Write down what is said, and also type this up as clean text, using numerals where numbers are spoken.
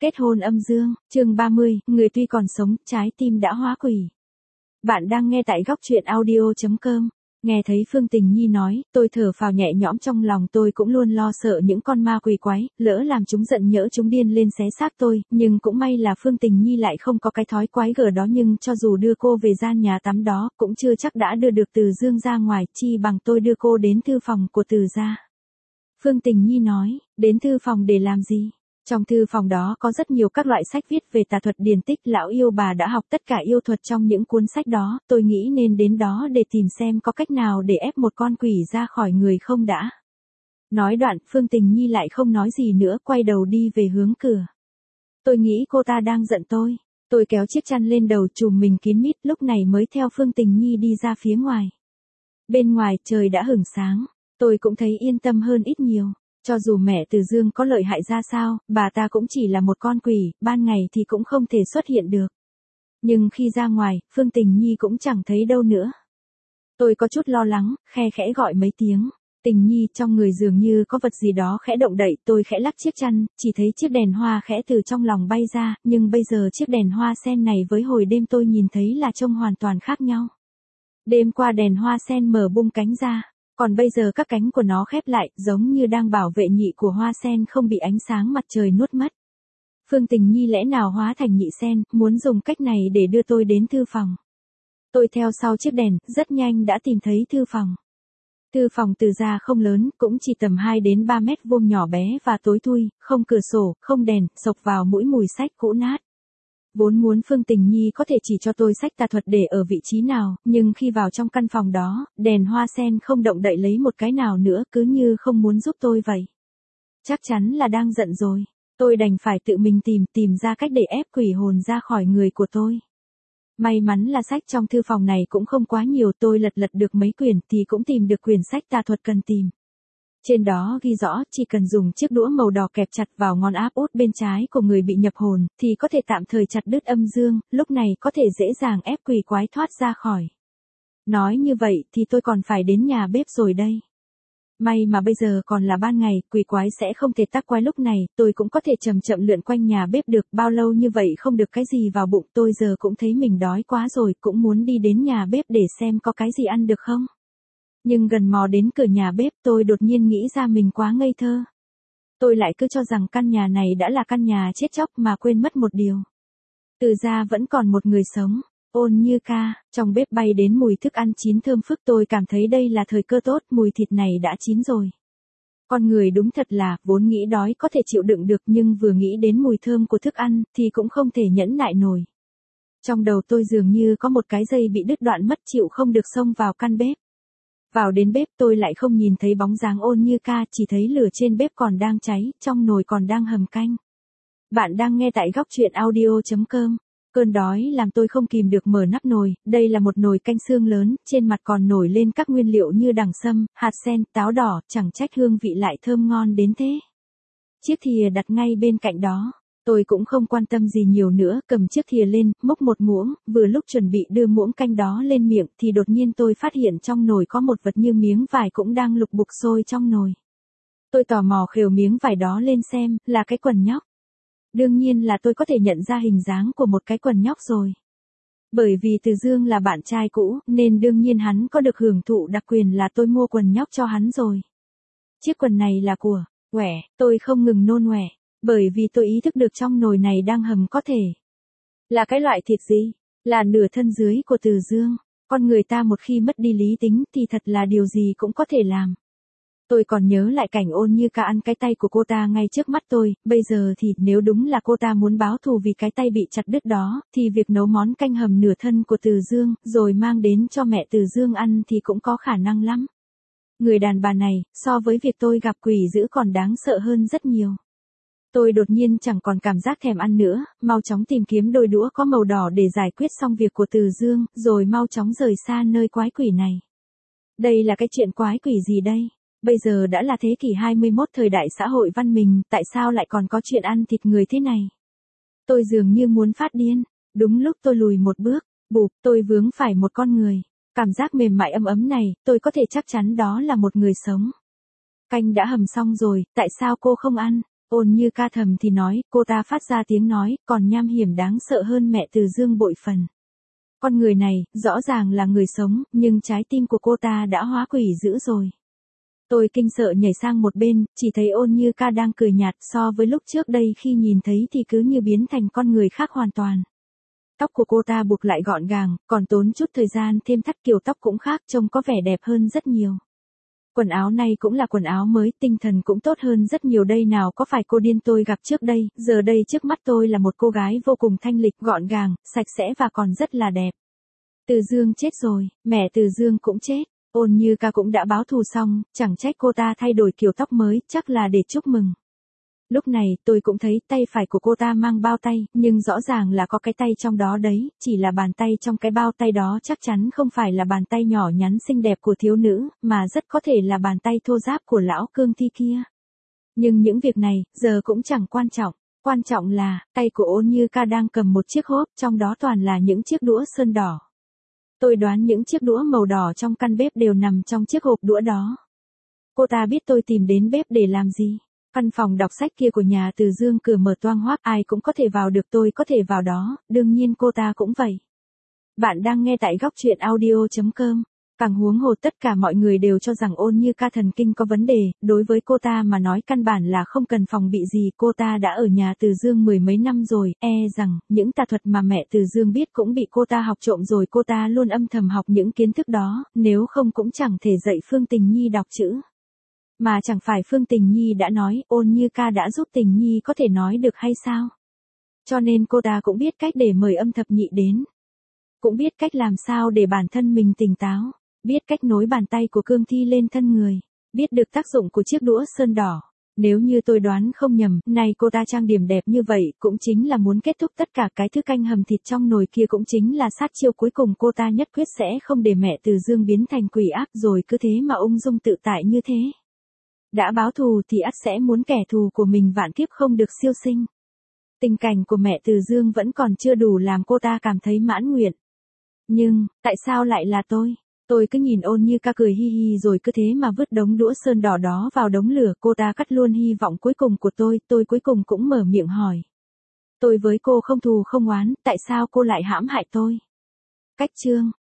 Kết hôn âm dương, chương 30, người tuy còn sống, trái tim đã hóa quỷ. Bạn đang nghe tại góc truyện audio.com. Nghe thấy Phương Tình Nhi nói, tôi thở phào nhẹ nhõm, trong lòng tôi cũng luôn lo sợ những con ma quỷ quái, lỡ làm chúng giận nhỡ chúng điên lên xé xác tôi, nhưng cũng may là Phương Tình Nhi lại không có cái thói quái gở đó, nhưng cho dù đưa cô về gian nhà tắm đó, cũng chưa chắc đã đưa được Từ Dương ra ngoài, chi bằng tôi đưa cô đến thư phòng của Từ gia. Phương Tình Nhi nói, đến thư phòng để làm gì? Trong thư phòng đó có rất nhiều các loại sách viết về tà thuật điển tích, lão yêu bà đã học tất cả yêu thuật trong những cuốn sách đó, tôi nghĩ nên đến đó để tìm xem có cách nào để ép một con quỷ ra khỏi người không đã. Nói đoạn, Phương Tình Nhi lại không nói gì nữa, quay đầu đi về hướng cửa. Tôi nghĩ cô ta đang giận tôi. Tôi kéo chiếc chăn lên đầu trùm mình kín mít, lúc này mới theo Phương Tình Nhi đi ra phía ngoài. Bên ngoài trời đã hửng sáng, tôi cũng thấy yên tâm hơn ít nhiều. Cho dù mẹ Từ Dương có lợi hại ra sao, bà ta cũng chỉ là một con quỷ, ban ngày thì cũng không thể xuất hiện được. Nhưng khi ra ngoài, Phương Tình Nhi cũng chẳng thấy đâu nữa. Tôi có chút lo lắng, khe khẽ gọi mấy tiếng. Tình Nhi, trong người dường như có vật gì đó khẽ động đậy, tôi khẽ lắc chiếc chăn, chỉ thấy chiếc đèn hoa khẽ từ trong lòng bay ra, nhưng bây giờ chiếc đèn hoa sen này với hồi đêm tôi nhìn thấy là trông hoàn toàn khác nhau. Đêm qua đèn hoa sen mở bung cánh ra. Còn bây giờ các cánh của nó khép lại, giống như đang bảo vệ nhị của hoa sen không bị ánh sáng mặt trời nuốt mất. Phương Tình Nhi lẽ nào hóa thành nhị sen, muốn dùng cách này để đưa tôi đến thư phòng. Tôi theo sau chiếc đèn, rất nhanh đã tìm thấy thư phòng. Thư phòng Từ gia không lớn, cũng chỉ tầm 2 đến 3 mét vuông, nhỏ bé và tối thui, không cửa sổ, không đèn, xộc vào mũi mùi sách cũ nát. Vốn muốn Phương Tình Nhi có thể chỉ cho tôi sách tà thuật để ở vị trí nào, nhưng khi vào trong căn phòng đó, đèn hoa sen không động đậy lấy một cái nào nữa, cứ như không muốn giúp tôi vậy. Chắc chắn là đang giận rồi. Tôi đành phải tự mình tìm ra cách để ép quỷ hồn ra khỏi người của tôi. May mắn là sách trong thư phòng này cũng không quá nhiều, tôi lật được mấy quyển thì cũng tìm được quyển sách tà thuật cần tìm. Trên đó ghi rõ chỉ cần dùng chiếc đũa màu đỏ kẹp chặt vào ngón áp út bên trái của người bị nhập hồn, thì có thể tạm thời chặt đứt âm dương, lúc này có thể dễ dàng ép quỷ quái thoát ra khỏi. Nói như vậy thì tôi còn phải đến nhà bếp rồi đây. May mà bây giờ còn là ban ngày, quỷ quái sẽ không thể tác quái lúc này, tôi cũng có thể chậm chậm lượn quanh nhà bếp được, bao lâu như vậy không được cái gì vào bụng, tôi giờ cũng thấy mình đói quá rồi, cũng muốn đi đến nhà bếp để xem có cái gì ăn được không. Nhưng gần mò đến cửa nhà bếp, tôi đột nhiên nghĩ ra mình quá ngây thơ. Tôi lại cứ cho rằng căn nhà này đã là căn nhà chết chóc mà quên mất một điều. Từ gia vẫn còn một người sống, Ôn Như Ca. Trong bếp bay đến mùi thức ăn chín thơm phức, tôi cảm thấy đây là thời cơ tốt, mùi thịt này đã chín rồi. Con người đúng thật là, vốn nghĩ đói có thể chịu đựng được, nhưng vừa nghĩ đến mùi thơm của thức ăn, thì cũng không thể nhẫn nại nổi. Trong đầu tôi dường như có một cái dây bị đứt đoạn mất, chịu không được xông vào căn bếp. Vào đến bếp tôi lại không nhìn thấy bóng dáng Ôn Như Ca, chỉ thấy lửa trên bếp còn đang cháy, trong nồi còn đang hầm canh. Bạn đang nghe tại góc truyện audio.com. Cơn đói làm tôi không kìm được mở nắp nồi, đây là một nồi canh xương lớn, trên mặt còn nổi lên các nguyên liệu như đằng sâm, hạt sen, táo đỏ, chẳng trách hương vị lại thơm ngon đến thế. Chiếc thìa đặt ngay bên cạnh đó. Tôi cũng không quan tâm gì nhiều nữa, cầm chiếc thìa lên, múc một muỗng, vừa lúc chuẩn bị đưa muỗng canh đó lên miệng thì đột nhiên tôi phát hiện trong nồi có một vật như miếng vải cũng đang lục bục sôi trong nồi. Tôi tò mò khều miếng vải đó lên xem, là cái quần nhóc. Đương nhiên là tôi có thể nhận ra hình dáng của một cái quần nhóc rồi. Bởi vì Từ Dương là bạn trai cũ, nên đương nhiên hắn có được hưởng thụ đặc quyền là tôi mua quần nhóc cho hắn rồi. Chiếc quần này là của Uể, tôi không ngừng nôn ọe. Bởi vì tôi ý thức được trong nồi này đang hầm có thể là cái loại thịt gì? Là nửa thân dưới của Từ Dương. Con người ta một khi mất đi lý tính thì thật là điều gì cũng có thể làm. Tôi còn nhớ lại cảnh Ôn Như Ca ăn cái tay của cô ta ngay trước mắt tôi, bây giờ thì nếu đúng là cô ta muốn báo thù vì cái tay bị chặt đứt đó, thì việc nấu món canh hầm nửa thân của Từ Dương, rồi mang đến cho mẹ Từ Dương ăn thì cũng có khả năng lắm. Người đàn bà này, so với việc tôi gặp quỷ dữ còn đáng sợ hơn rất nhiều. Tôi đột nhiên chẳng còn cảm giác thèm ăn nữa, mau chóng tìm kiếm đôi đũa có màu đỏ để giải quyết xong việc của Từ Dương, rồi mau chóng rời xa nơi quái quỷ này. Đây là cái chuyện quái quỷ gì đây? Bây giờ đã là thế kỷ 21, thời đại xã hội văn minh, tại sao lại còn có chuyện ăn thịt người thế này? Tôi dường như muốn phát điên. Đúng lúc tôi lùi một bước, bụp, tôi vướng phải một con người. Cảm giác mềm mại ấm ấm này, tôi có thể chắc chắn đó là một người sống. Canh đã hầm xong rồi, tại sao cô không ăn? Ôn Như Ca thầm thì nói, cô ta phát ra tiếng nói, còn nham hiểm đáng sợ hơn mẹ Từ Dương bội phần. Con người này, rõ ràng là người sống, nhưng trái tim của cô ta đã hóa quỷ dữ rồi. Tôi kinh sợ nhảy sang một bên, chỉ thấy Ôn Như Ca đang cười nhạt, so với lúc trước đây khi nhìn thấy thì cứ như biến thành con người khác hoàn toàn. Tóc của cô ta buộc lại gọn gàng, còn tốn chút thời gian thêm thắt kiểu tóc cũng khác, trông có vẻ đẹp hơn rất nhiều. Quần áo này cũng là quần áo mới, tinh thần cũng tốt hơn rất nhiều đây, nào có phải cô điên tôi gặp trước đây, giờ đây trước mắt tôi là một cô gái vô cùng thanh lịch, gọn gàng, sạch sẽ và còn rất là đẹp. Từ Dương chết rồi, mẹ Từ Dương cũng chết. Ôn Như Ca cũng đã báo thù xong, chẳng trách cô ta thay đổi kiểu tóc mới, chắc là để chúc mừng. Lúc này, tôi cũng thấy tay phải của cô ta mang bao tay, nhưng rõ ràng là có cái tay trong đó đấy, chỉ là bàn tay trong cái bao tay đó chắc chắn không phải là bàn tay nhỏ nhắn xinh đẹp của thiếu nữ, mà rất có thể là bàn tay thô ráp của lão cương thi kia. Nhưng những việc này, giờ cũng chẳng quan trọng là, tay của Ôn Như Ca đang cầm một chiếc hốp, trong đó toàn là những chiếc đũa sơn đỏ. Tôi đoán những chiếc đũa màu đỏ trong căn bếp đều nằm trong chiếc hộp đũa đó. Cô ta biết tôi tìm đến bếp để làm gì. Căn phòng đọc sách kia của nhà Từ Dương cửa mở toang hoác, ai cũng có thể vào được, tôi có thể vào đó, đương nhiên cô ta cũng vậy. Bạn đang nghe tại góc truyện audio.com. Càng huống hồ tất cả mọi người đều cho rằng Ôn Như Ca thần kinh có vấn đề, đối với cô ta mà nói căn bản là không cần phòng bị gì, cô ta đã ở nhà Từ Dương mười mấy năm rồi, rằng, những tà thuật mà mẹ Từ Dương biết cũng bị cô ta học trộm rồi, cô ta luôn âm thầm học những kiến thức đó, nếu không cũng chẳng thể dạy Phương Tình Nhi đọc chữ. Mà chẳng phải Phương Tình Nhi đã nói, Ôn Như Ca đã giúp Tình Nhi có thể nói được hay sao? Cho nên cô ta cũng biết cách để mời âm thập nhị đến. Cũng biết cách làm sao để bản thân mình tỉnh táo. Biết cách nối bàn tay của cương thi lên thân người. Biết được tác dụng của chiếc đũa sơn đỏ. Nếu như tôi đoán không nhầm, này cô ta trang điểm đẹp như vậy cũng chính là muốn kết thúc tất cả, cái thứ canh hầm thịt trong nồi kia cũng chính là sát chiêu cuối cùng, cô ta nhất quyết sẽ không để mẹ Từ Dương biến thành quỷ ác rồi cứ thế mà ung dung tự tại như thế. Đã báo thù thì ắt sẽ muốn kẻ thù của mình vạn kiếp không được siêu sinh. Tình cảnh của mẹ Từ Dương vẫn còn chưa đủ làm cô ta cảm thấy mãn nguyện. Nhưng, tại sao lại là tôi? Tôi cứ nhìn Ôn Như Ca cười hi hi rồi cứ thế mà vứt đống đũa sơn đỏ đó vào đống lửa, cô ta cắt luôn hy vọng cuối cùng của tôi cuối cùng cũng mở miệng hỏi. Tôi với cô không thù không oán, tại sao cô lại hãm hại tôi? Cách chương